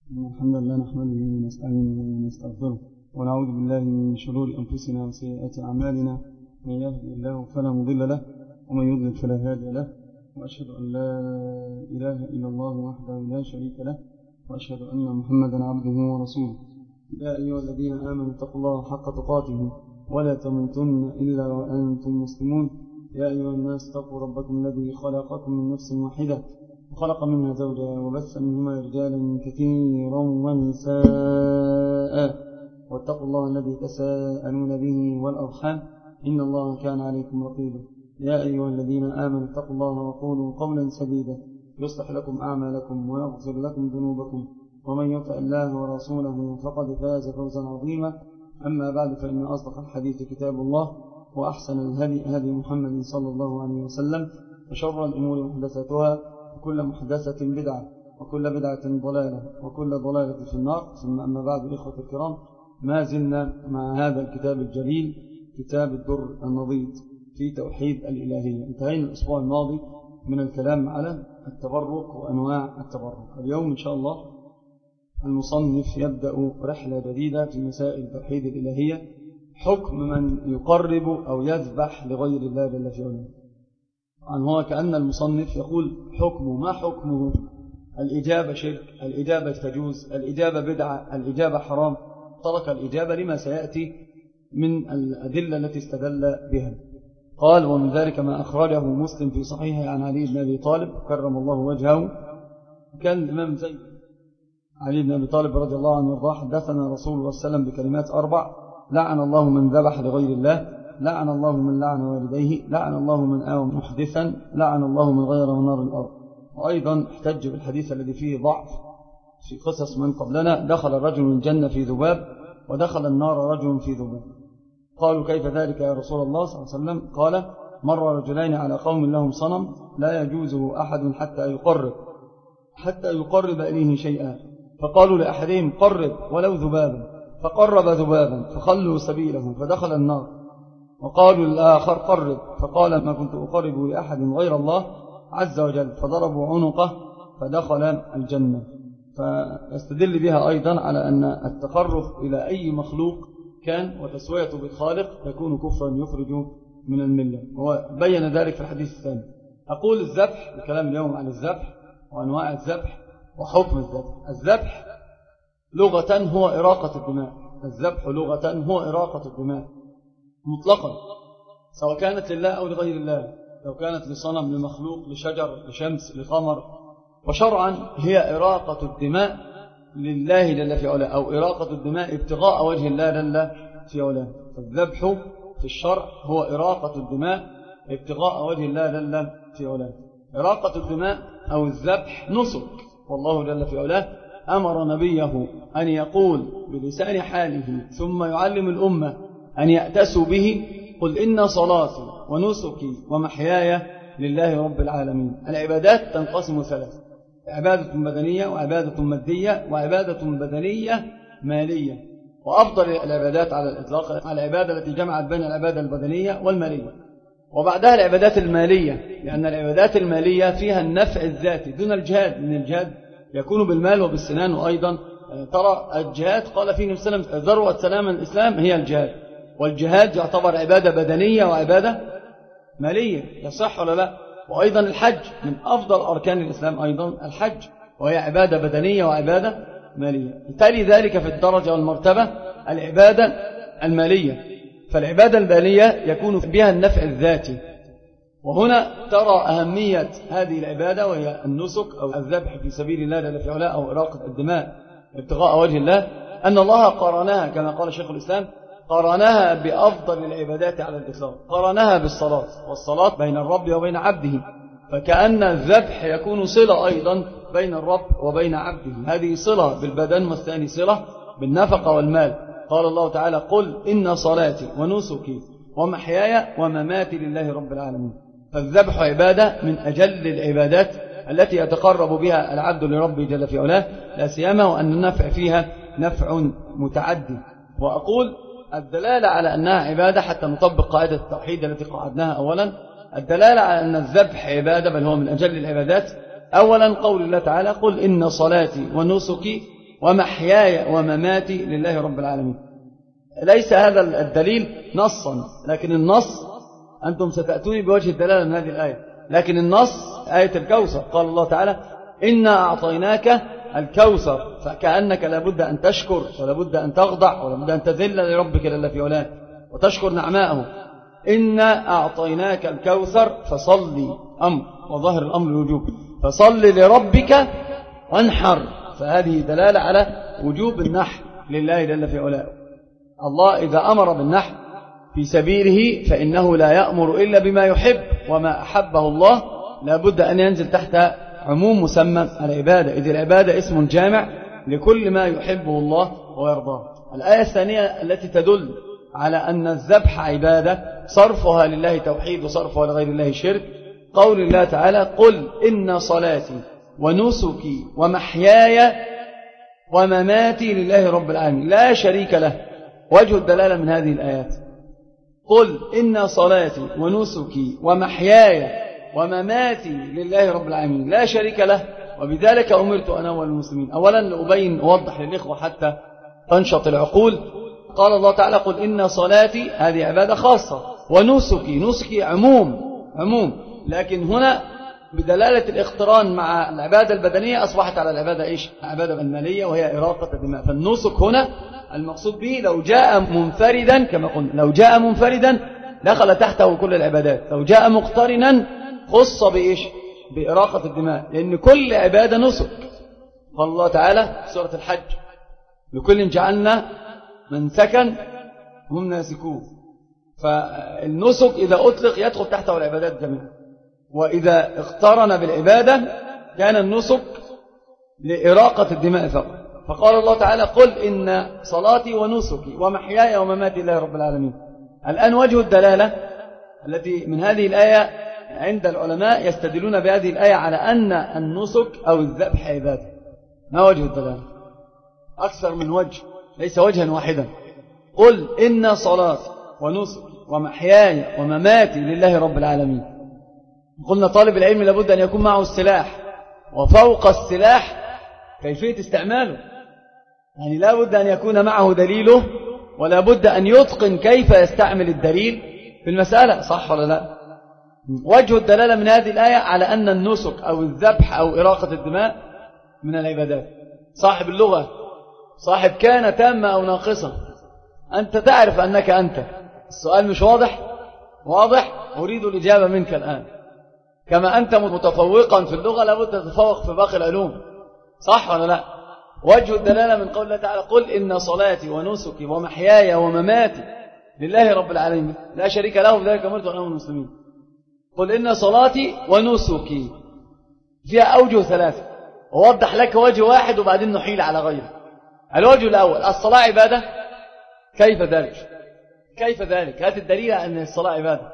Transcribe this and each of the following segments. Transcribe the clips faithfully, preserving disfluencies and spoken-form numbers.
الحمد لله نحمده ونستعينه ونستغفره ونعوذ بالله من شرور أنفسنا وسيئات أعمالنا. من يهدي الله فلا مضل له ومن يضلل فلا هادي له، وأشهد أن لا إله إلا الله وحده لا شريك له، وأشهد أن محمدا عبده ورسوله. يا أيها الذين آمنوا اتقوا الله حق تقاته ولا تموتن إلا وأنتم مسلمون. يا أيها الناس اتقوا ربكم الذي خلقكم من نفس واحدة وخلق منها زوجها وبث منهما رجالا كثيرا ونساء، واتقوا الله الذي تساءلون به والأرحام إن الله كان عليكم رقيبا. يا أيها الذين آمنوا اتقوا الله وقولوا قولا سديدا يصلح لكم أعمالكم ويغفر لكم ذنوبكم، ومن يطع الله ورسوله فقد فاز فوزا عظيما. أما بعد، فإن أصدق الحديث كتاب الله، وأحسن الهدي هدي محمد صلى الله عليه وسلم، وشر الأمور محدثاتها، وكل محدثة بدعة، وكل بدعة ضلالة، وكل ضلالة في النار. ثم أما بعد، إخوة الكرام، ما زلنا مع هذا الكتاب الجليل، كتاب الدر النضيد في توحيد الإلهية. انتهينا الأسبوع الماضي من الكلام على التبرك وأنواع التبرك. اليوم إن شاء الله المصنف يبدأ رحلة جديدة في مسائل توحيد الإلهية، حكم من يقرب أو يذبح لغير الله جل في علاه. عن هو كأن المصنف يقول حكمه، ما حكمه؟ الإجابة شرك، الإجابة تجوز، الإجابة بدعة، الإجابة حرام. ترك الإجابة لما سيأتي من الأدلة التي استدل بها. قال: ومن ذلك ما أخرجه مسلم في صحيحه عن علي بن أبي طالب كرم الله وجهه. كان الإمام زيد علي بن أبي طالب رضي الله عنه وارضاه: حدثنا رسول الله صلى الله عليه وسلم بكلمات أربع: لعن الله من ذبح لغير الله، لعن الله من لعن والديه، لعن الله من آوى محدثا، لعن الله من غير نار الأرض. وأيضا احتج بالحديث الذي فيه ضعف في قصص من قبلنا: دخل رجل الجنة في ذباب، ودخل النار رجل في ذباب. قالوا: كيف ذلك يا رسول الله صلى الله عليه وسلم؟ قال: مر رجلين على قوم لهم صنم لا يجوزه أحد حتى يقرب حتى يقرب إليه شيئا، فقالوا لأحدهم: قرب ولو ذبابا، فقرب ذبابا فخلوا سبيله فدخل النار. وقالوا للآخر: قرب، فقال: ما كنت أقرب لأحد غير الله عز وجل، فضربوا عنقه فدخل الجنة. فيستدل بها أيضا على أن التقرب إلى أي مخلوق كان وتسويته بالخالق يكون كفرا يخرج من الملة، وبين ذلك في الحديث الثاني. أقول الذبح، الكلام اليوم عن الذبح وأنواع الذبح وحكم الذبح. الذبح لغة هو إراقة الدماء، الذبح لغة هو إراقة الدماء مطلقا، سواء كانت لله أو لغير الله، لو كانت لصنم، لمخلوق، لشجر، لشمس، لقمر. وشرعا هي إراقة الدماء لله جل في علاه، أو إراقة الدماء ابتغاء وجه الله جل في علاه. فالذبح في الشرع هو إراقة الدماء ابتغاء وجه الله جل في علاه. إراقة الدماء أو الذبح نسك، والله جل في علاه أمر نبيه أن يقول بلسان حاله ثم يعلم الأمة أن يأتسوا به: قل إن صلاتي ونسكي ومحياي لله رب العالمين. العبادات تنقسم ثلاث: عبادة بدنية، وعبادة مادية، وعبادة بدنية مالية. وأفضل العبادات على الإطلاق على العبادة التي جمعت بين العبادة البدنية والمالية، وبعدها العبادات المالية، لأن العبادات المالية فيها النفع الذاتي دون الجهاد، من الجهاد يكون بالمال وبالسنان. وأيضا ترى الجهاد قال فيه النبي صلى الله عليه وسلم: ذروة سلام الإسلام هي الجهاد. والجهاد يعتبر عبادة بدنية وعبادة مالية، يصح ولا لا؟ وأيضا الحج من أفضل أركان الإسلام، أيضا الحج، وهي عبادة بدنية وعبادة مالية. تالي ذلك في الدرجة والمرتبة العبادة المالية، فالعبادة المالية يكون بها النفع الذاتي. وهنا ترى أهمية هذه العبادة، وهي النسك أو الذبح في سبيل الله جل في علاه، أو إراقة الدماء ابتغاء وجه الله، أن الله قارنها كما قال شيخ الإسلام، قارنها بأفضل العبادات على الإطلاق، قارنها بالصلاة، والصلاة بين الرب وبين عبده، فكأن الذبح يكون صلة أيضا بين الرب وبين عبده. هذه صلة بالبدن، والثاني صلة بالنفقة والمال. قال الله تعالى: قل إن صلاتي ونسكي ومحياي ومماتي لله رب العالمين. فالذبح عبادة من أجل العبادات التي يتقرب بها العبد لربه جل في علاه، لا سيما وأن النفع فيها نفع متعدي. وأقول الدلالة على أنها عبادة حتى نطبق قاعدة التوحيد التي قعدناها أولا. الدلالة على أن الذبح عبادة، بل هو من أجل العبادات، أولا قول الله تعالى: قل إن صلاتي ونسكي ومحياي ومماتي لله رب العالمين. ليس هذا الدليل نصا، لكن النص أنتم ستأتوني بوجه الدلالة من هذه الآية، لكن النص آية الكوثر، قال الله تعالى إنا أعطيناك الكوثر، فكأنك لابد أن تشكر ولابد أن تخضع ولابد أن تذل لربك جل في علاه وتشكر نعمائه. إنا أعطيناك الكوثر فصلي، أمر وظاهر الأمر الوجوب، فصلي لربك وانحر، فهذه دلالة على وجوب النحر لله جل في علاه. الله إذا أمر بالنحر في سبيله فإنه لا يأمر إلا بما يحب، وما أحبه الله لابد أن ينزل تحت عموم مسمى العبادة، إذ العبادة اسم جامع لكل ما يحبه الله ويرضاه. الآية الثانية التي تدل على أن الذبح عبادة صرفها لله توحيد وصرفها لغير الله شرك، قول الله تعالى قل إن صلاتي ونسكي ومحياي ومماتي لله رب العالمين لا شريك له. وجه الدلالة من هذه الآيات قل إن صلاتي ونسكي ومحياي ومماتي لله رب العالمين لا شريك له وبذلك أمرت أنا والمسلمين. أولا لأبين أوضح للإخوة حتى تنشط العقول، قال الله تعالى قل إن صلاتي، هذه عبادة خاصة، ونسكي، نسكي عموم عموم، لكن هنا بدلالة الاقتران مع العبادة البدنية أصبحت على العبادة إيش؟ العبادة المالية وهي إراقة الدماء. فالنسك هنا المقصود به لو جاء منفردا كما قلنا، لو جاء منفردا دخل تحته كل العبادات، لو جاء مقترنا خص بإيش؟ بإراقة الدماء، لأن كل عبادة نسك. قال الله تعالى في سورة الحج لكل جعلنا منسكا هم ناسكوه، فالنسك إذا أطلق يدخل تحته العبادات جميعا، وإذا اقترن بالعبادة كان النسك لإراقة الدماء فقط. فقال الله تعالى قل إن صلاتي ونسكي ومحياي ومماتي لله رب العالمين. الآن وجه الدلالة التي من هذه الآية عند العلماء يستدلون بهذه الآية على أن النسك أو الذبح عبادة. ما وجه الدلالة؟ أكثر من وجه، ليس وجها واحدا. قل إن صلاتي ونسكي ومحياي ومماتي لله رب العالمين. قلنا طالب العلم لابد أن يكون معه السلاح، وفوق السلاح كيفية استعماله، يعني لابد أن يكون معه دليله، ولا بد أن يتقن كيف يستعمل الدليل في المسألة، صح ولا لا؟ وجه الدلالة من هذه الآية على أن النسك أو الذبح أو إراقة الدماء من العبادات. صاحب اللغة صاحب كان تامة أو ناقصة، أنت تعرف أنك أنت. السؤال مش واضح؟ واضح؟ أريد الإجابة منك الآن. كما أنت متفوقا في اللغة لابد تتفوق في باقي العلوم، صح ولا لا؟ وجه الدلالة من قول الله تعالى قل إن صلاتي ونسكي ومحياي ومماتي لله رب العالمين لا شريك له بذلك أمرت أنا والمسلمين. قل إن صلاتي ونسكي فيها أوجه ثلاثة، ووضح لك وجه واحد وبعدين نحيل على غيره. الوجه الأول الصلاة عبادة، كيف ذلك؟ كيف ذلك؟ هات الدليل أن الصلاة عبادة.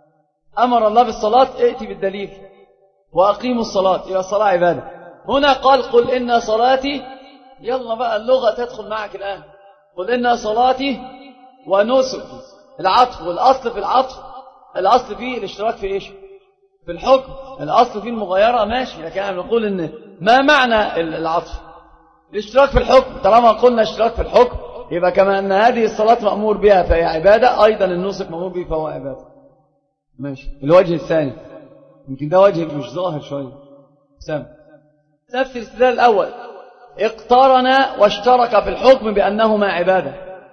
أمر الله بالصلاة، ائتي بالدليل وأقيموا الصلاة، إلى الصلاة عبادة. هنا قال قل إن صلاتي، يلا بقى اللغة تدخل معك الآن. قل إن صلاتي ونسكي، العطف، والأصل في العطف الأصل فيه الاشتراك في إيش؟ في الحكم. الأصل فيه المغايرة ماشي، لكن احنا بنقول إن ما معنى العطف؟ الاشتراك في الحكم. طالما قلنا اشتراك في الحكم يبقى كما أن هذه الصلاة مأمور بها فهي عبادة، أيضا النسك مأمور به فهو عبادة. ماشي. الوجه الثاني يمكن ده وجه مش ظاهر شوية، سام نفس الاستدلال الأول، اقترن واشترك في الحكم بأنهما عبادة.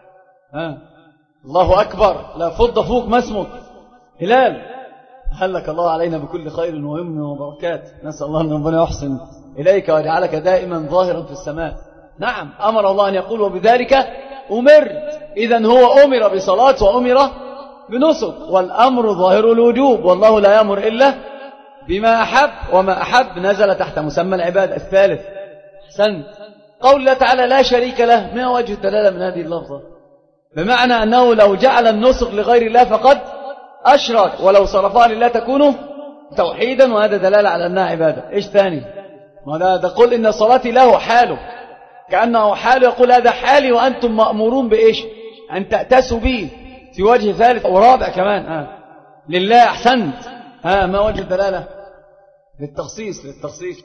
ها الله أكبر، لا فض فوق ما اسمك هلال، هلك الله علينا بكل خير ويمن وبركات، نسأل الله أن ربنا يحسن إليك ويجعلك دائما ظاهرا في السماء. نعم أمر الله أن يقول وبذلك أمرت، إذن هو أمر بصلاة وأمر بنسك، والأمر ظاهر الوجوب، والله لا يأمر إلا بما أحب، وما أحب نزل تحت مسمى العبادة. الثالث أحسنت، قول الله تعالى لا شريك له، ما وجه الدلالة من هذه اللفظة؟ بمعنى أنه لو جعل النسك لغير الله فقد أشرك، ولو صرفها لله تكون توحيدا، وهذا دلالة على أنها عبادة. إيش ثاني؟ وهذا قل إن صلاتي له حاله، كأنه حاله، يقول هذا حالي وأنتم مأمورون بإيش؟ أن تأتسوا به. في وجه ثالث ورابع كمان آه. لله. أحسنت. ها ما وجه الدلالة؟ للتخصيص للتخصيص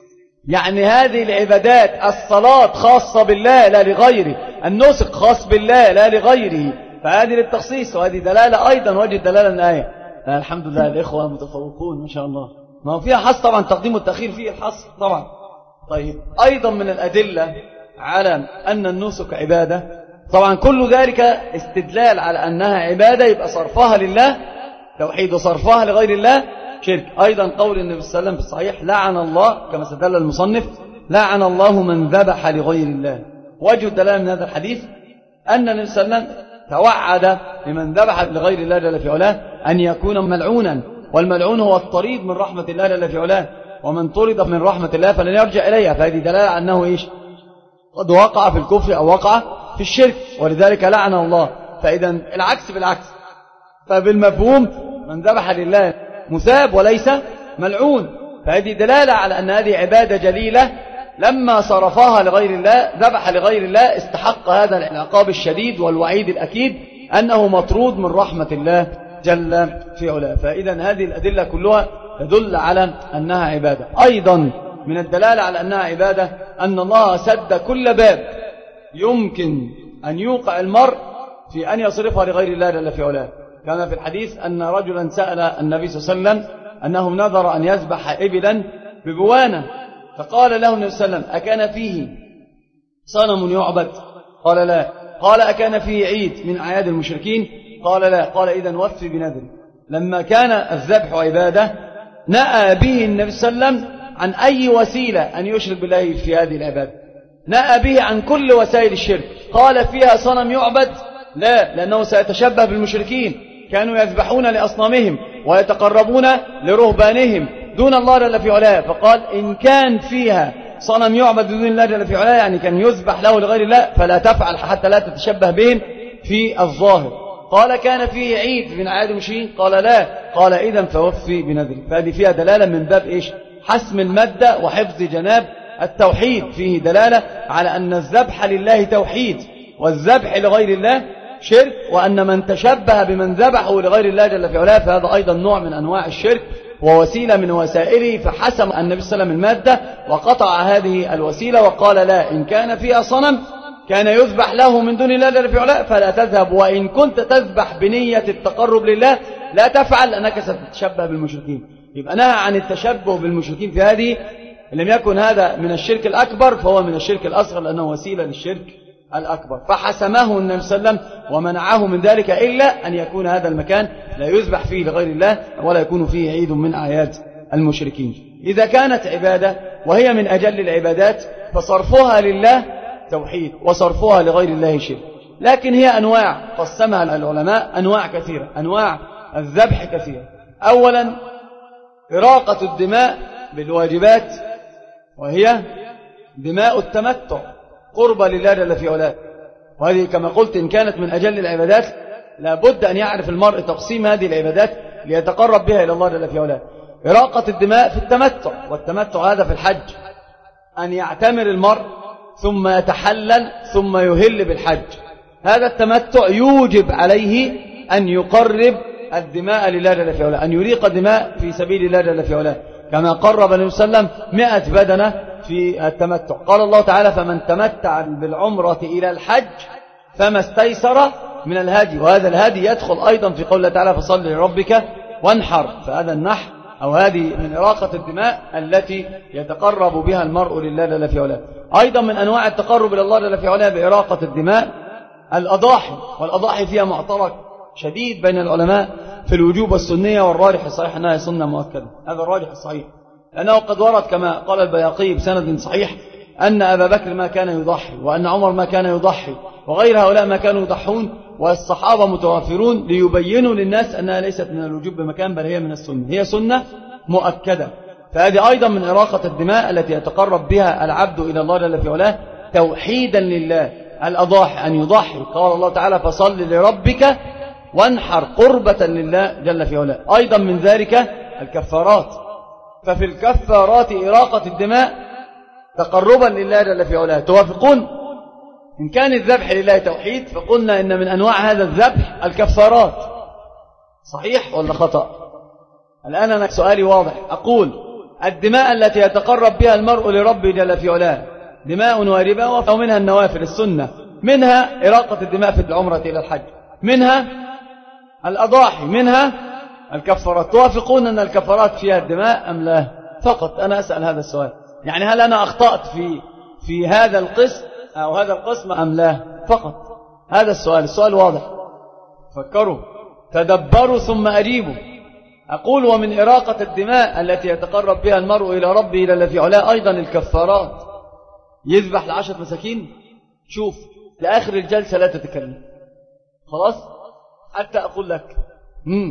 يعني هذه العبادات، الصلاة خاصة بالله لا لغيره، النسك خاص بالله لا لغيره، فهذه للتخصيص، وهذه دلالة أيضا وجه دلالة الآية. الحمد لله الإخوة متفوقون ما شاء الله. ما هو فيها حص طبعا، تقديم والتأخير فيه الحص طبعا. طيب أيضا من الأدلة على أن النسك عبادة، طبعا كل ذلك استدلال على أنها عبادة، يبقى صرفها لله توحيد وصرفها لغير الله شرك. أيضا قول النبي صلى الله عليه وسلم في الصحيح: لعن الله، كما استدل المصنف: لعن الله من ذبح لغير الله. وجه الدلالة من هذا الحديث أن النبي صلى الله عليه وسلم توعد لمن ذبح لغير الله جل في علاه أن يكون ملعونا، والملعون هو الطريد من رحمة الله جل في علاه، ومن طرد من رحمة الله فلن يرجع إليها. فهذه دلالة على أنه إيش؟ قد وقع في الكفر أو وقع في الشرك، ولذلك لعن الله. فإذا العكس بالعكس، فبالمفهوم من ذبح لله مثاب وليس ملعون. فهذه دلالة على أن هذه عبادة جليلة، لما صرفها لغير الله، ذبح لغير الله، استحق هذا العقاب الشديد والوعيد الأكيد أنه مطرود من رحمة الله جل في علاه. فإذا هذه الأدلة كلها تدل على أنها عبادة. أيضا من الدلالة على أنها عبادة أن الله سد كل باب يمكن أن يوقع المرء في أن يصرفها لغير الله جل في علاه. كان في الحديث أن رجلا سأل النبي صلى الله عليه وسلم أنه نذر أن يذبح إبلا ببوانة، فقال له النبي صلى الله عليه وسلم: أكان فيه صنم يعبد؟ قال لا. قال: أكان فيه عيد من أعياد المشركين؟ قال لا. قال: إذن وفي بنذر. لما كان الذبح عبادة نأى به النبي صلى الله عليه وسلم عن أي وسيلة أن يشرك بالله في هذه العبادة، نأى به عن كل وسائل الشرك. قال: فيها صنم يعبد؟ لا، لأنه سيتشبه بالمشركين، كانوا يذبحون لأصنامهم ويتقربون لرهبانهم دون الله جل في علاه. فقال: إن كان فيها صنم يعبد دون الله جل في علاه، يعني كان يذبح له لغير الله، فلا تفعل حتى لا تتشبه بهم في الظاهر. قال: كان فيه عيد من أعياد المشركين؟ قال لا. قال: إذن فوفي بنذري. فهذه فيها دلالة من باب إيش؟ حسم المادة وحفظ جناب التوحيد. فيه دلالة على أن الذبح لله توحيد، والذبح لغير الله شرك، وأن من تشبه بمن ذبحه لغير الله جل في علاه فهذا أيضا نوع من أنواع الشرك ووسيلة من وسائله. فحسم النبي صلى الله عليه وسلم المادة وقطع هذه الوسيلة وقال: لا، إن كان فيها صنم كان يذبح له من دون الله جل في علاه فلا تذهب، وإن كنت تذبح بنية التقرب لله لا تفعل، أنك ستتشبه بالمشركين. يبقى نهى عن التشبه بالمشركين في هذه. إن لم يكن هذا من الشرك الأكبر فهو من الشرك الأصغر، لأنه وسيلة للشرك الأكبر. فحسمه النبي صلى الله عليه وسلم ومنعه من ذلك، إلا أن يكون هذا المكان لا يذبح فيه لغير الله ولا يكون فيه عيد من أعياد المشركين. إذا كانت عبادة وهي من أجل العبادات فصرفها لله توحيد، وصرفها لغير الله شرك. لكن هي أنواع قسمها العلماء، أنواع كثيرة، أنواع الذبح كثيرة. أولا إراقة الدماء بالواجبات، وهي دماء التمتع قربة لله جل في علاه، وهذه كما قلت إن كانت من أجل العبادات لابد أن يعرف المرء تقسيم هذه العبادات ليتقرب بها إلى الله جل في علاه. إراقة الدماء في التمتع، والتمتع هذا في الحج، أن يعتمر المرء ثم يتحلل ثم يهل بالحج. هذا التمتع يوجب عليه أن يقرب الدماء لله جل في علاه، أن يريق دماء في سبيل الله جل في علاه، كما قرب النبي صلى الله عليه وسلم مئة بدنة في التمتع. قال الله تعالى: فمن تمتع بالعمرة إلى الحج فما استيسر من الهدي. وهذا الهدي يدخل أيضا في قول الله تعالى: فصل لربك وانحر. فهذا النحر أو هذه من إراقة الدماء التي يتقرب بها المرء لله جل في علاه. أيضا من أنواع التقرب إلى الله جل في علاه بإراقة الدماء الأضاحي، والأضاحي فيها معترك شديد بين العلماء في الوجوب والسنية، والراجح الصحيح أنها سنة مؤكدة. هذا الراجح الصحيح، لأنه قد ورد كما قال البياقي بسند صحيح أن أبا بكر ما كان يضحي، وأن عمر ما كان يضحي، وغير هؤلاء ما كانوا يضحون، والصحابة متوافرون ليبينوا للناس أنها ليست من الوجوب بمكان، بل هي من السنة، هي سنة مؤكدة. فهذه أيضا من إراقة الدماء التي يتقرب بها العبد إلى الله جل في علاه توحيدا لله. الأضاحي أن يضحي، قال الله تعالى: فصل لربك وانحر، قربة لله جل في علاه. أيضا من ذلك الكفارات، ففي الكفارات إراقة الدماء تقربا لله جل في علاه. توافقون؟ إن كان الذبح لله توحيد فقلنا إن من أنواع هذا الذبح الكفارات. صحيح ولا خطأ؟ الآن أنا سؤالي واضح، أقول الدماء التي يتقرب بها المرء لربه جل في علاه دماء واجبة، ومنها النوافل السنة، منها إراقة الدماء في العمرة إلى الحج، منها الأضاحي، منها الكفارات. توافقون أن الكفارات فيها الدماء أم لا؟ فقط أنا أسأل هذا السؤال، يعني هل أنا أخطأت في في هذا القسم أو هذا القسم أم لا؟ فقط هذا السؤال، السؤال واضح. فكروا تدبروا ثم أجيبوا. أقول ومن إراقة الدماء التي يتقرب بها المرء إلى ربه جل في علاه أيضا الكفارات. يذبح لعشرة مساكين، شوف لآخر الجلسة لا تتكلم، خلاص حتى أقول لك مم.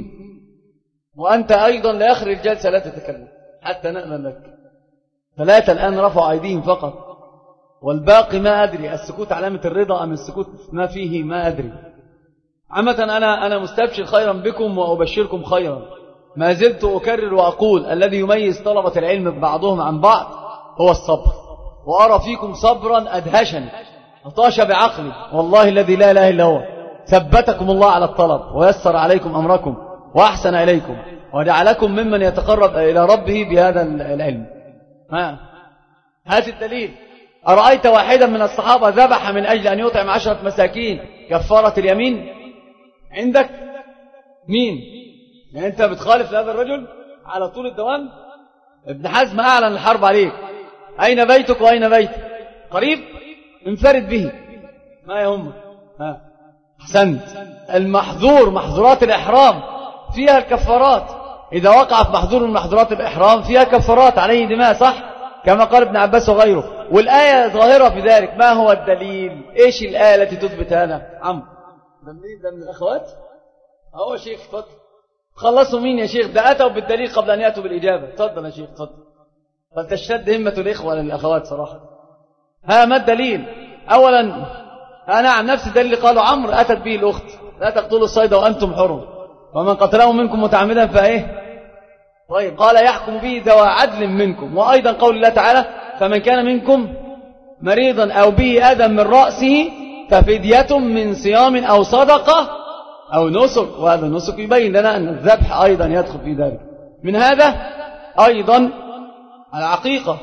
وأنت أيضا لآخر الجلسة لا تتكلم حتى نأمن لك. ثلاثة الآن رفعوا أيديهم فقط، والباقي ما أدري السكوت علامة الرضا أم السكوت ما فيه ما أدري. عامة أنا أنا مستبشر خيرا بكم وأبشركم خيرا. ما زلت أكرر وأقول الذي يميز طلبة العلم بعضهم عن بعض هو الصبر، وأرى فيكم صبرا أدهشني أطاش بعقلي، والله الذي لا إله إلا هو. ثبتكم الله على الطلب ويسر عليكم أمركم وأحسن إليكم وجعلكم ممن يتقرب إلى ربه بهذا العلم. ها هات الدليل. أرأيت واحدا من الصحابة ذبح من أجل أن يطعم عشرة مساكين كفارة اليمين؟ عندك مين؟ يعني أنت بتخالف هذا الرجل على طول الدوام؟ ابن حزم أعلن الحرب عليك. أين بيتك وأين بيتك؟ قريب انفرد به ما يهمك. ها أحسنت. المحظور محظورات الإحرام فيها الكفارات، إذا وقع في محظور من محظورات الإحرام فيها كفارات عليه دماء، صح كما قال ابن عباس وغيره، والآية ظاهرة في ذلك. ما هو الدليل؟ إيش الآية التي تثبت هذا؟ عم ده منين؟ ده من الأخوات؟ هو شيخ تفضل. خلصوا مين يا شيخ؟ ده أتوا بالدليل قبل أن يأتوا بالإجابة. تفضل يا شيخ تفضل. فلتشتد همة الإخوة للأخوات صراحة. ها ما الدليل؟ أولا أنا عن نفسي الدليل اللي قالوا عمرو أتت به الأخت لا تقتلوا الصيد وأنتم حرم ومن قتله منكم متعمدا فإيه؟ طيب قال يحكم به ذوى عدل منكم. وأيضا قول الله تعالى فمن كان منكم مريضا أو به أذى من رأسه ففدية من صيام أو صدقة أو نسك، وهذا النسك يبين لنا أن الذبح أيضا يدخل في ذلك. من هذا أيضا العقيقة،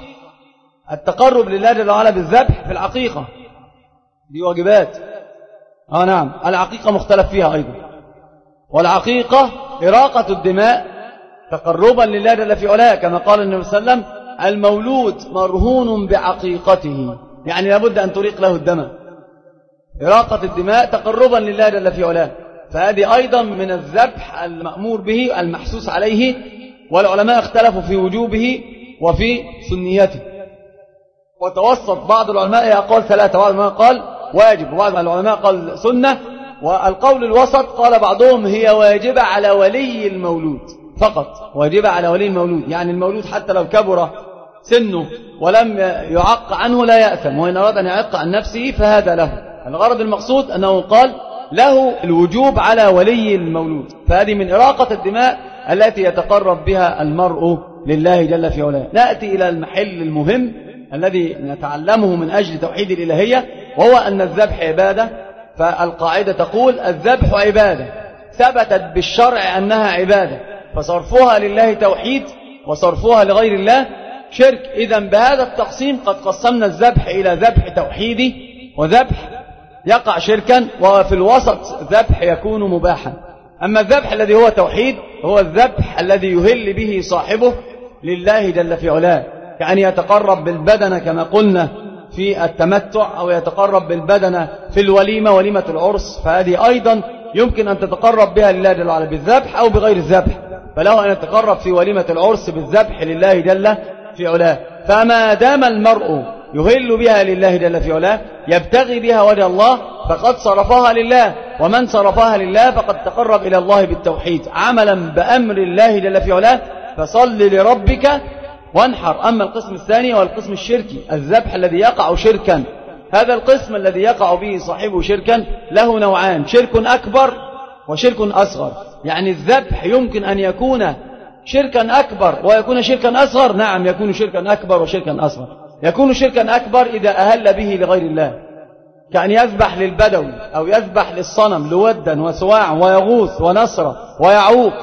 التقرب لله جل وعلا بالذبح في العقيقة دي واجبات. آه نعم العقيقة مختلف فيها أيضا، والعقيقة إراقة الدماء تقربا لله جل في علاه كما قال النبي صلى الله عليه وسلم المولود مرهون بعقيقته، يعني لابد أن تريق له الدم. إراقة الدماء تقربا لله جل في علاه، فهذه أيضا من الذبح المأمور به المحسوس عليه، والعلماء اختلفوا في وجوبه وفي سنيته، وتوسط بعض العلماء يقول ثلاثة، بعض العلماء قال واجب، وبعض العلماء قال سنة، والقول الوسط قال بعضهم هي واجبة على ولي المولود فقط، واجبة على ولي المولود، يعني المولود حتى لو كبر سنه ولم يعق عنه لا يأثم، وإن أراد أن يعق عن نفسه فهذا له. الغرض المقصود أنه قال له الوجوب على ولي المولود، فهذه من إراقة الدماء التي يتقرب بها المرء لله جل في علاه. نأتي إلى المحل المهم الذي نتعلمه من أجل توحيد الإلهية، وهو أن الذبح عبادة. فالقاعدة تقول الذبح عبادة ثبتت بالشرع أنها عبادة، فصرفها لله توحيد وصرفها لغير الله شرك. إذن بهذا التقسيم قد قسمنا الذبح إلى ذبح توحيدي وذبح يقع شركا، وفي الوسط ذبح يكون مباحا. أما الذبح الذي هو توحيد هو الذبح الذي يهل به صاحبه لله جل في علاه، كأن يتقرب بالبدن كما قلنا في التمتع، أو يتقرب بالبدن في الوليمة وليمة العرس، فهذه أيضا يمكن أن تتقرب بها لله جل وعلا بالذبح أو بغير الذبح، فله أن يتقرب في وليمة العرس بالذبح لله جل في علاه. فما دام المرء يهل بها لله جل في علاه يبتغي بها وجه الله فقد صرفها لله، ومن صرفها لله فقد تقرب إلى الله بالتوحيد عملا بأمر الله جل في علاه، فصل لربك وانحر. أما القسم الثاني والقسم الشركي، الذبح الذي يقع شركا، هذا القسم الذي يقع به صاحبه شركا له نوعان، شرك أكبر وشرك أصغر. يعني الذبح يمكن أن يكون شركا أكبر ويكون شركا أصغر، نعم يكون شركا أكبر وشركا أصغر. يكون شركا أكبر إذا أهل به لغير الله، كأن يذبح للبدوي أو يذبح للصنم لودا وسواع ويغوث ونصر ويعوق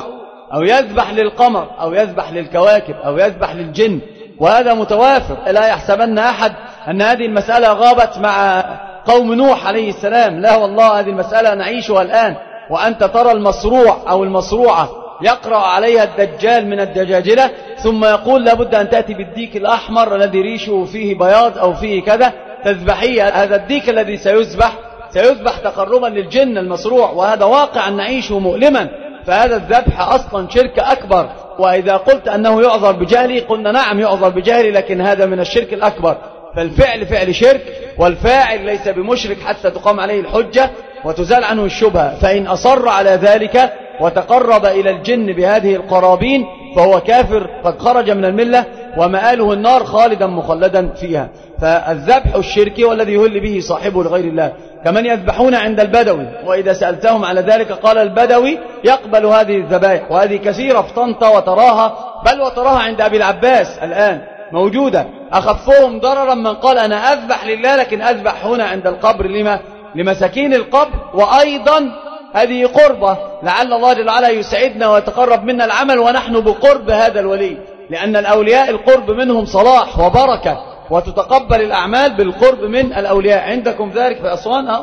أو يذبح للقمر أو يذبح للكواكب أو يذبح للجن، وهذا متوافر. لا يحسبن أحد أن هذه المسألة غابت مع قوم نوح عليه السلام، لا والله هذه المسألة نعيشها الآن، وأنت ترى المصروع أو المصروعة يقرأ عليها الدجال من الدجاجلة ثم يقول لابد أن تأتي بالديك الأحمر الذي ريشه فيه بياض أو فيه كذا تذبحيه. هذا الديك الذي سيذبح سيذبح تقربا للجن المصروع، وهذا واقع نعيشه مؤلما. فهذا الذبح أصلا شرك أكبر. وإذا قلت أنه يعذر بجهلي قلنا نعم يعذر بجهلي، لكن هذا من الشرك الأكبر. فالفعل فعل شرك، والفاعل ليس بمشرك حتى تقام عليه الحجة وتزال عنه الشبهة. فإن أصر على ذلك وتقرب إلى الجن بهذه القرابين فهو كافر قد خرج من الملة ومآله النار خالدا مخلدا فيها. فالذبح الشركي والذي يهل به صاحبه لغير الله، كمن يذبحون عند البدوي، وإذا سألتهم على ذلك قال البدوي يقبل هذه الذبائح، وهذه كثيرة في طنطا وتراها، بل وتراها عند أبي العباس الآن موجودة. أخفهم ضررا من قال أنا أذبح لله لكن أذبح هنا عند القبر لما؟ لمساكين القبر، وأيضا هذه قربة لعل الله جل وعلا يسعدنا ويتقرب منا العمل ونحن بقرب هذا الولي، لأن الأولياء القرب منهم صلاح وبركة، وتتقبل الأعمال بالقرب من الأولياء. عندكم ذلك في أسوان أو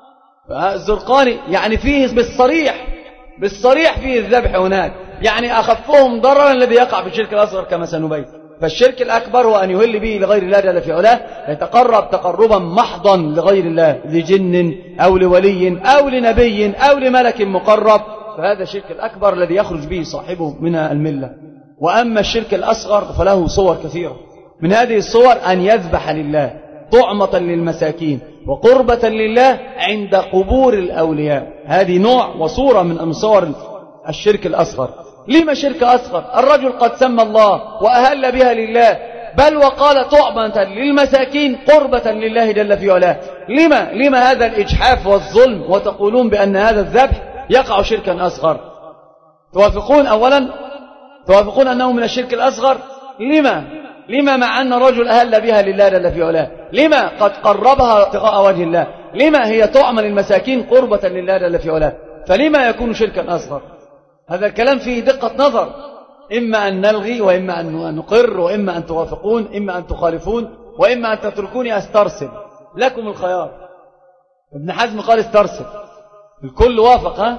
الزرقاني، يعني فيه بالصريح بالصريح فيه الذبح هناك، يعني أخفهم ضررا الذي يقع في الشرك الأصغر كما سنبين. فالشرك الأكبر هو أن يهل به لغير الله جل في علاه، يتقرب تقربا محضا لغير الله، لجن أو لولي أو لنبي أو لملك مقرب، فهذا الشرك الأكبر الذي يخرج به صاحبه من الملة. وأما الشرك الأصغر فله صور كثيرة، من هذه الصور أن يذبح لله طعمة للمساكين وقربة لله عند قبور الأولياء، هذه نوع وصورة من صور الشرك الأصغر. لما شرك أصغر؟ الرجل قد سمى الله وأهل بها لله، بل وقال طعمة للمساكين قربة لله جل في علاه. لما لما هذا الإجحاف والظلم وتقولون بأن هذا الذبح يقع شركا أصغر؟ توافقون أولا توافقون أنه من الشرك الأصغر؟ لما لما مع أن الرجل أهل بها لله جل في علاه؟ لما قد قربها ابتغاء وجه الله؟ لما هي طعمة للمساكين قربة لله جل في علاه؟ فلما يكون شركا أصغر؟ هذا الكلام فيه دقة نظر، إما أن نلغي وإما أن نقر وإما أن توافقون إما أن تخالفون وإما أن تتركوني أسترسل، لكم الخيار. ابن حزم قال استرسل، الكل وافق. ها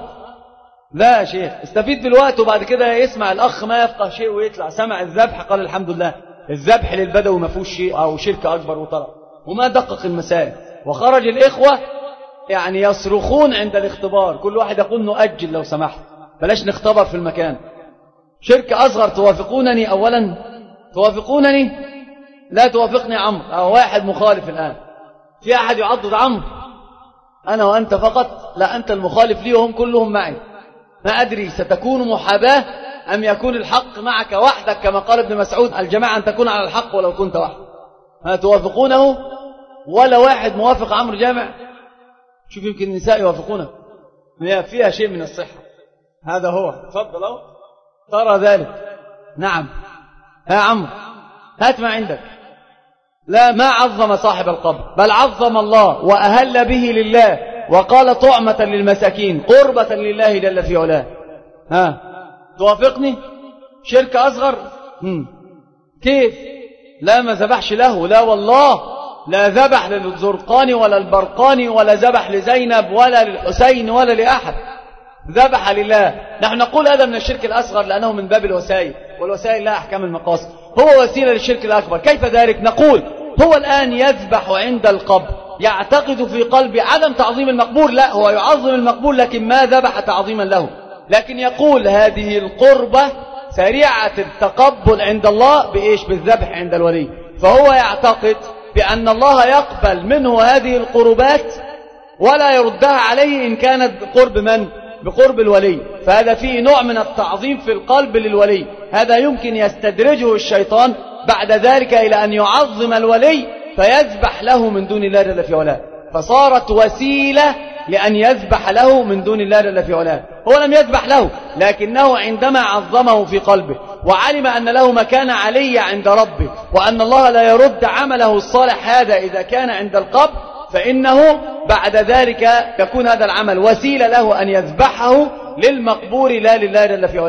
لا يا شيخ، استفيد بالوقت وبعد كده يسمع الأخ ما يفقه شيء ويطلع سمع الذبح قال الحمد لله الذبح للبدو ما فيهوش شيء أو شرك أكبر وطلع، وما دقق المسائل. وخرج الإخوة يعني يصرخون عند الاختبار، كل واحد يقول نؤجل لو سمحت بلاش نختبر في المكان. شرك أصغر. توافقونني أولا؟ توافقونني؟ لا توافقني عمرو أو واحد مخالف الآن. في أحد يعضد عمرو؟ أنا وأنت فقط؟ لا، أنت المخالف لي وهم كلهم معي. ما أدري ستكون محاباة أم يكون الحق معك وحدك كما قال ابن مسعود الجماعة أن تكون على الحق ولو كنت وحدك. ها توافقونه؟ ولا واحد موافق عمرو جامع؟ شوف يمكن النساء يوافقونه، هي فيها شيء من الصحة. هذا هو. تفضل اهو ترى ذلك. نعم يا عمرو هات ما عندك. لا، ما عظم صاحب القبر بل عظم الله وأهل به لله وقال طعمة للمساكين قربة لله جل في علاه. ها توافقني؟ شرك أصغر؟ هم. كيف؟ لا ما ذبحش له، لا والله لا ذبح للزرقاني ولا البرقاني ولا ذبح لزينب ولا للحسين ولا لأحد، ذبح لله. نحن نقول هذا من الشرك الأصغر لأنه من باب الوسائل، والوسائل لا أحكام المقاصد، هو وسيلة للشرك الأكبر. كيف ذلك؟ نقول هو الآن يذبح عند القبر يعتقد في قلبه عدم تعظيم المقبول، لا هو يعظم المقبول لكن ما ذبح تعظيما له، لكن يقول هذه القربة سريعة التقبل عند الله بإيش؟ بالذبح عند الولي. فهو يعتقد بأن الله يقبل منه هذه القربات ولا يردها عليه إن كانت بقرب من؟ بقرب الولي. فهذا فيه نوع من التعظيم في القلب للولي، هذا يمكن يستدرجه الشيطان بعد ذلك إلى أن يعظم الولي فيذبح له من دون الله جل في علاه، فصارت وسيلة لأن يذبح له من دون الله جل في علاه. هو لم يذبح له، لكنه عندما عظمه في قلبه وعلم أن له مكان علي عند ربه وأن الله لا يرد عمله الصالح هذا إذا كان عند القبر، فإنه بعد ذلك يكون هذا العمل وسيلة له أن يذبحه للمقبور لا لله جل في علاه.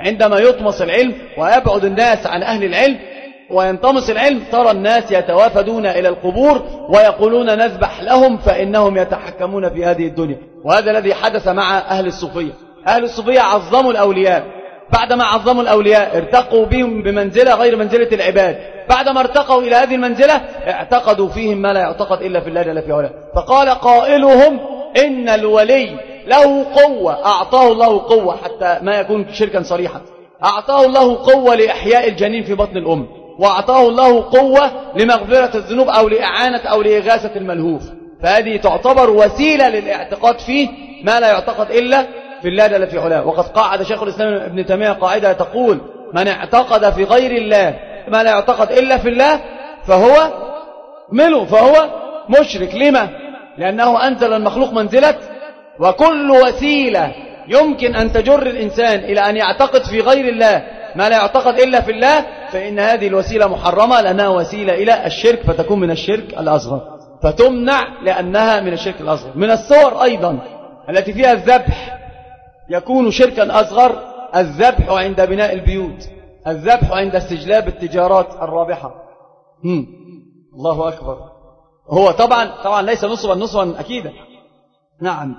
عندما يطمس العلم ويبعد الناس عن أهل العلم وينطمس العلم، ترى الناس يتوافدون إلى القبور ويقولون نذبح لهم فإنهم يتحكمون في هذه الدنيا. وهذا الذي حدث مع أهل الصوفية. أهل الصوفية عظموا الأولياء، بعدما عظموا الأولياء ارتقوا بهم بمنزلة غير منزلة العباد، بعدما ارتقوا إلى هذه المنزلة اعتقدوا فيهم ما لا يعتقد إلا في الله جل في علاه. فقال قائلهم إن الولي له قوة، أعطاه الله قوة حتى ما يكون شركا صريحا، أعطاه الله قوة لإحياء الجنين في بطن الأم، وأعطاه الله قوة لمغفرة الذنوب أو لإعانة أو لإغاثة الملهوف. فهذه تعتبر وسيلة للاعتقاد فيه ما لا يعتقد إلا في الله جل في علاه. وقد قاعد شيخ الإسلام ابن تيمية قاعدة تقول من اعتقد في غير الله ما لا يعتقد إلا في الله فهو ملو فهو مشرك. لما؟ لأنه أنزل المخلوق منزلة، وكل وسيلة يمكن أن تجر الإنسان إلى أن يعتقد في غير الله ما لا يعتقد إلا في الله فإن هذه الوسيلة محرمة لأنها وسيلة إلى الشرك، فتكون من الشرك الأصغر، فتمنع لأنها من الشرك الأصغر. من الصور أيضا التي فيها الذبح يكون شركا أصغر الذبح عند بناء البيوت، الذبح عند استجلاب التجارات الرابحة. هم. الله أكبر. هو طبعا طبعا ليس نصبا نصبا أكيدا، نعم،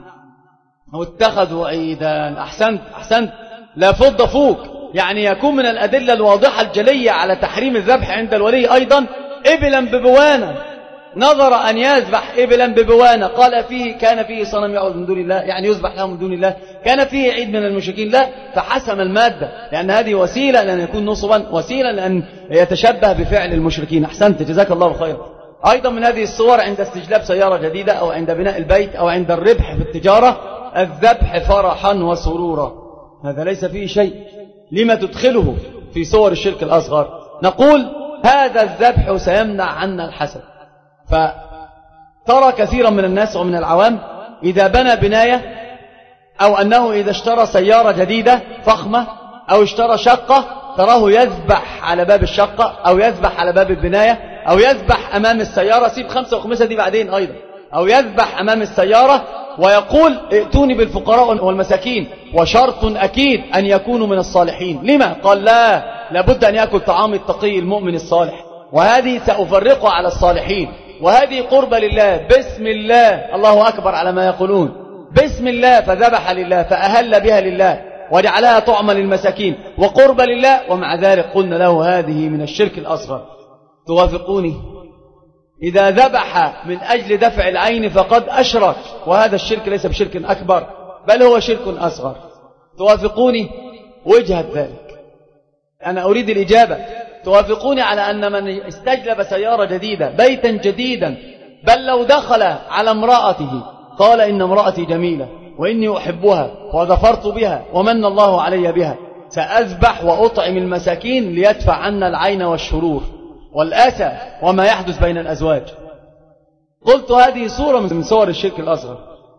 واتخذوا عيدا. أحسنت أحسنت لا فض فوق. يعني يكون من الأدلة الواضحة الجلية على تحريم الذبح عند الولي أيضا إبلا ببوانة، نظر أن يذبح إبلا ببوانة، قال فيه كان فيه صنم يعبد من دون الله، يعني يذبح له من دون الله، كان فيه عيد من المشركين، لا، فحسم المادة لأن هذه وسيلة لأن يكون نصبا، وسيلة لأن يتشبه بفعل المشركين. أحسنت جزاك الله خيرا. أيضا من هذه الصور عند استجلاب سيارة جديدة أو عند بناء البيت أو عند الربح في التجارة الذبح فرحا وسرورا، هذا ليس فيه شيء. لما تدخله في صور الشرك الأصغر؟ نقول هذا الذبح سيمنع عنا الحسد. فترى كثيرا من الناس ومن العوام إذا بنى بناية أو أنه إذا اشترى سيارة جديدة فخمة أو اشترى شقة تراه يذبح على باب الشقة أو يذبح على باب البناية أو يذبح أمام السيارة، سيب خمسة وخمسة دي بعدين أيضا، أو يذبح أمام السيارة ويقول ائتوني بالفقراء والمساكين، وشرط أكيد أن يكونوا من الصالحين. لما؟ قال لا، لابد أن يأكل طعام التقي المؤمن الصالح، وهذه سأفرقها على الصالحين، وهذه قربة لله بسم الله، الله أكبر على ما يقولون، بسم الله، فذبح لله فأهل بها لله وجعلها طعما للمساكين وقربة لله، ومع ذلك قلنا له هذه من الشرك الأصغر. توافقوني؟ إذا ذبح من أجل دفع العين فقد أشرك، وهذا الشرك ليس بشرك أكبر بل هو شرك أصغر. توافقوني؟ وجهة ذلك أنا أريد الإجابة. توافقوني على أن من استجلب سيارة جديدة بيتا جديدا بل لو دخل على امرأته قال إن امرأتي جميلة وإني أحبها وظفرت بها ومن الله علي بها، سأذبح وأطعم المساكين ليدفع عنا العين والشرور والأسى وما يحدث بين الأزواج. قلت هذه صورة من صور الشرك الأصغر.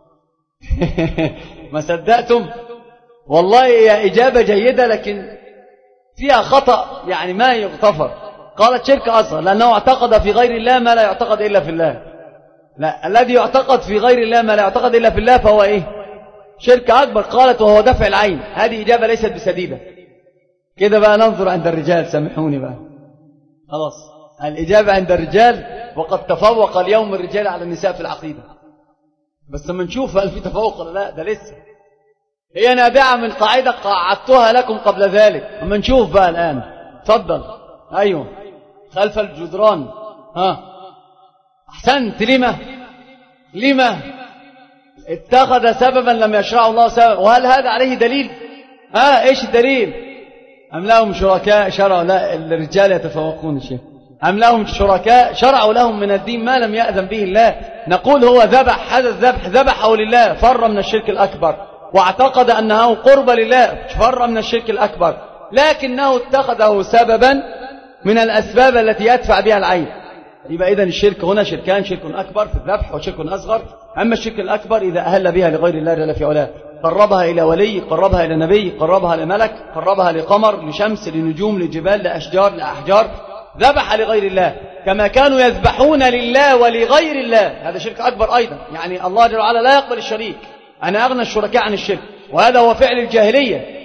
ما صدقتم؟ والله هي إجابة جيدة لكن فيها خطأ يعني ما يغتفر. قالت شرك أصغر لأنه اعتقد في غير الله ما لا يعتقد إلا في الله. لا، الذي يعتقد في غير الله ما لا يعتقد إلا في الله فهو إيه؟ شرك أكبر. قالت وهو دفع العين. هذه إجابة ليست بسديدة. كده بقى ننظر عند الرجال، سامحوني بقى خلاص، الإجابة عند الرجال، وقد تفوق اليوم الرجال على النساء في العقيدة. بس لما نشوف هل في تفوق ولا لا، ده لسه هي نابعة من قاعدة قاعدتها لكم قبل ذلك. لما نشوف بقى الآن. تفضل. أيوه خلف الجدران. ها أحسنت. لما لما اتخذ سببا لم يشرعه الله سببا، وهل هذا عليه دليل؟ ها إيش الدليل؟ أم لهم شركاء شرعوا؟ لا، الرجال يتفوقون شيء. أم لهم شركاء شرعوا لهم من الدين ما لم يأذن به الله. نقول هو ذبح، هذا الذبح ذبحه لله، فر من الشرك الأكبر، واعتقد أنه قرب لله، فر من الشرك الأكبر، لكنه اتخذه سببا من الأسباب التي يدفع بها العين. يبقى إذن الشرك هنا شركان، شرك أكبر في الذبح وشرك أصغر. أما الشرك الأكبر إذا أهل بها لغير الله جل في علاه، قربها إلى ولي، قربها إلى نبي، قربها لملك، قربها لقمر، لشمس، لنجوم، لجبال، لأشجار، لأحجار، ذبح لغير الله كما كانوا يذبحون لله ولغير الله. هذا شرك أكبر أيضا. يعني الله جل وعلا لا يقبل الشريك، أنا أغنى الشركاء عن الشرك، وهذا هو فعل الجاهلية.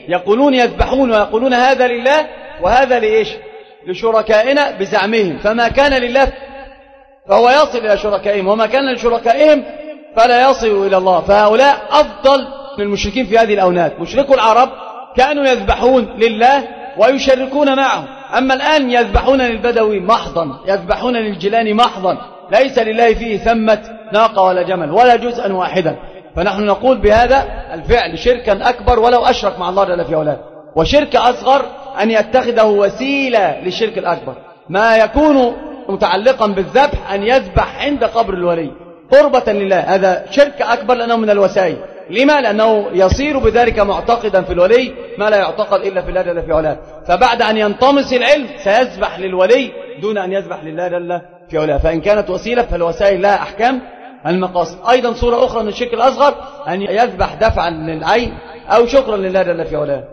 يقولون يذبحون ويقولون هذا لله وهذا لإيش؟ لشركائنا بزعمهم، فما كان لله فهو يصل إلى شركائهم، وما كان لشركائهم فلا يصل إلى الله. فهؤلاء أفضل من المشركين في هذه الأونات. مشركو العرب كانوا يذبحون لله ويشركون معه، أما الآن يذبحون للبدوي محضا، يذبحون للجيلاني محضا، ليس لله فيه ثمة ناقة ولا جمل ولا جزءا واحدا. فنحن نقول بهذا الفعل شركا أكبر ولو أشرك مع الله جل في علاه، وشرك أصغر أن يتخذه وسيلة للشرك الأكبر، ما يكون متعلقا بالذبح أن يذبح عند قبر الولي قربة لله، هذا شرك أكبر لأنه من الوسائل. لما؟ لأنه يصير بذلك معتقدا في الولي ما لا يعتقد إلا في الله جل في علاه، فبعد أن ينطمس العلم سيذبح للولي دون أن يذبح لله جل في علاه. فإن كانت وسيلة فالوسائل لها أحكام المقاصد. أيضا صورة أخرى من الشرك الأصغر أن يذبح دفعا للعين أو شكرا لله جل في علاه،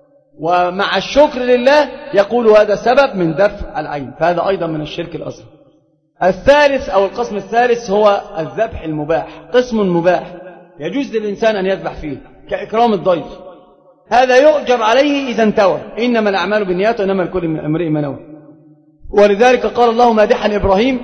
ومع الشكر لله يقول هذا سبب من دفع العين، فهذا أيضا من الشرك الأصغر. الثالث أو القسم الثالث هو الذبح المباح، قسم مباح يجوز للإنسان أن يذبح فيه كإكرام الضيف، هذا يؤجر عليه إذا انتوى، إنما الأعمال بالنيات وإنما لكل امرئ ما نوى. ولذلك قال الله مادحا إبراهيم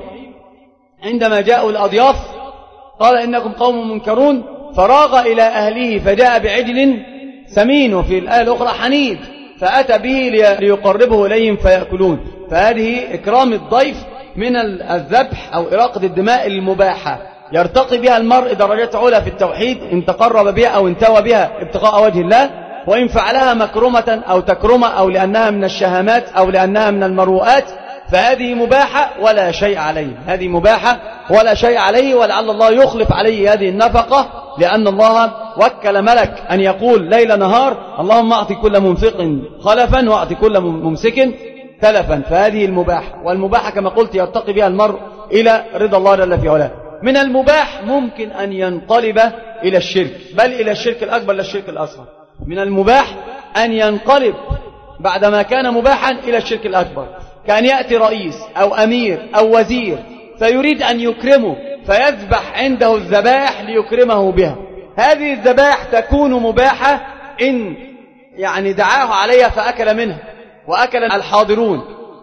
عندما جاءوا الأضياف قال إنكم قوم منكرون، فراغ إلى أهله فجاء بعجل سمين، وفي الآية الأخرى حنيذ، فأتى به ليقربه إليهم فيأكلون. فهذه إكرام الضيف من الذبح أو إراقة الدماء المباحة، يرتقي بها المرء درجات علا في التوحيد إن تقرب بها أو انتوى بها ابتغاء وجه الله، وإن فعلها مكرمة أو تكرمة أو لأنها من الشهامات أو لأنها من المروءات فهذه مباحة ولا شيء عليه، هذه مباحة ولا شيء عليه، ولعل الله يخلف عليه هذه النفقة، لأن الله وكل ملك أن يقول ليل نهار اللهم أعطي كل منفق خلفا وأعطي كل ممسك تلفا. فهذه المباحة، والمباحة كما قلت يرتقي بها المرء إلى رضا الله جل في علاه. من المباح ممكن أن ينقلب إلى الشرك، بل إلى الشرك الأكبر لا الشرك الأصغر. من المباح أن ينقلب بعدما كان مباحا إلى الشرك الأكبر، كان يأتي رئيس أو أمير أو وزير فيريد أن يكرمه فيذبح عنده الذبائح ليكرمه بها، هذه الذبائح تكون مباحة إن يعني دعاه عليها فأكل منها وأكل الحاضرون.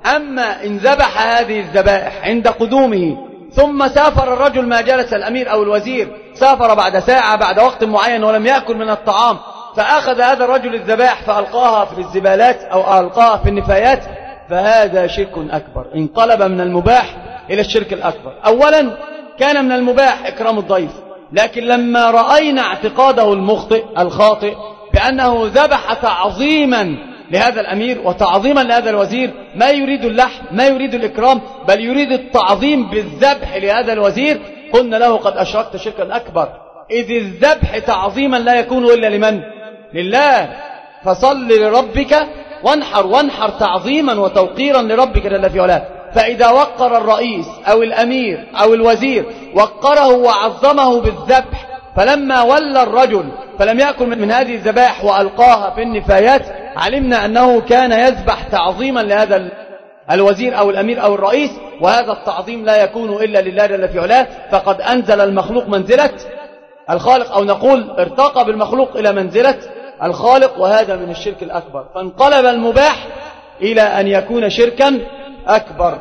أما إن ذبح هذه الذبائح عند قدومه ثم سافر الرجل ما جلس الأمير أو الوزير، سافر بعد ساعة بعد وقت معين ولم يأكل من الطعام، فأخذ هذا الرجل الذبائح فألقاها في الزبالات أو ألقاها في النفايات، فهذا شرك أكبر، انقلب من المباح إلى الشرك الأكبر. أولا كان من المباح إكرام الضيف، لكن لما رأينا اعتقاده المخطئ الخاطئ بأنه ذبح تعظيما لهذا الأمير وتعظيما لهذا الوزير، ما يريد اللحم ما يريد الإكرام بل يريد التعظيم بالذبح لهذا الوزير، قلنا له قد أشركت شركا أكبر، إذ الذبح تعظيما لا يكون إلا لمن؟ لله. فصل لربك وانحر، وانحر تعظيما وتوقيرا لربك جل في علاه. فإذا وقر الرئيس أو الأمير أو الوزير وقره وعظمه بالذبح، فلما ولى الرجل فلم يأكل من هذه الذبائح وألقاها في النفايات، علمنا أنه كان يذبح تعظيما لهذا الوزير أو الأمير أو الرئيس، وهذا التعظيم لا يكون إلا لله جل في علاه، فقد أنزل المخلوق منزلة الخالق، أو نقول ارتقى بالمخلوق إلى منزلة الخالق، وهذا من الشرك الأكبر. فانقلب المباح إلى أن يكون شركا أكبر.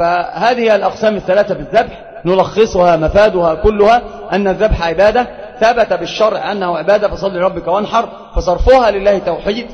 فهذه الأقسام الثلاثة بالذبح نلخصها مفادها كلها أن الذبح عبادة ثبت بالشرع أنه عبادة، فصل لربك وانحر، فصرفها لله توحيد،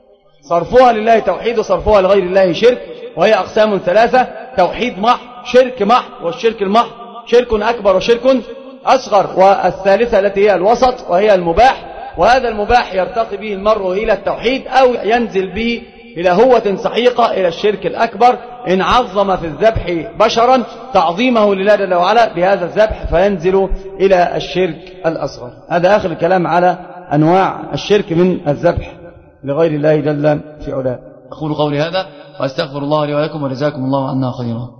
صرفها لله توحيد وصرفها لغير الله شرك، وهي أقسام ثلاثة: توحيد محض، شرك محض، والشرك المحض شرك أكبر وشرك أصغر، والثالثة التي هي الوسط وهي المباح، وهذا المباح يرتقي به المرء إلى التوحيد أو ينزل به إلى هوة سحيقة إلى الشرك الأكبر إن عظم في الذبح بشرا تعظيمه لله جل وعلا بهذا الذبح فينزل إلى الشرك الأصغر. هذا آخر الكلام على أنواع الشرك من الذبح لغير الله جل في علاه. أقول قولي هذا وأستغفر الله لي ولكم وجزاكم الله عنا خيرا.